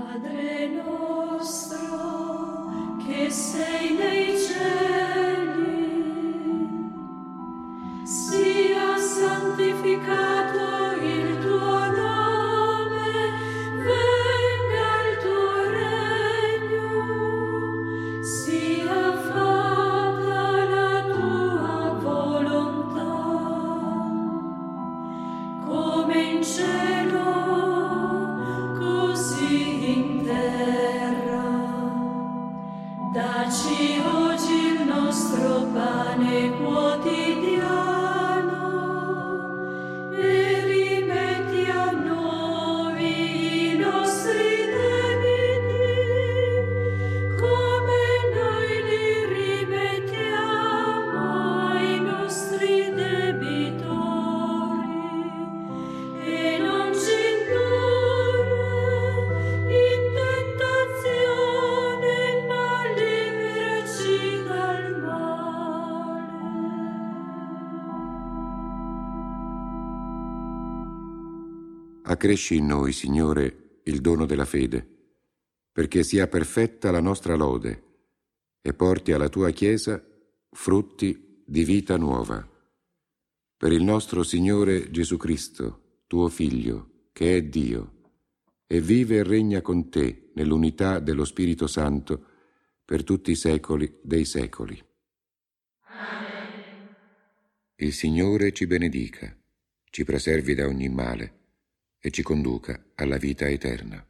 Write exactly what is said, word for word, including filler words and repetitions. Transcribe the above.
Padre nostro, che sei nei cieli, sia santificato il tuo nome, venga il tuo regno, sia fatta la tua volontà, come in cielo, così in terra. Dacci oggi il nostro pane quotidiano e rimetti a noi i nostri debiti, come noi li rimettiamo ai nostri debitori, e non ci indurre in tentazione, ma liberaci dal male. Accresci in noi, Signore, il dono della fede, perché sia perfetta la nostra lode e porti alla tua Chiesa frutti di vita nuova. Per il nostro Signore Gesù Cristo, tuo Figlio, che è Dio, e vive e regna con te nell'unità dello Spirito Santo per tutti i secoli dei secoli. Amen. Il Signore ci benedica, ci preservi da ogni male e ci conduca alla vita eterna.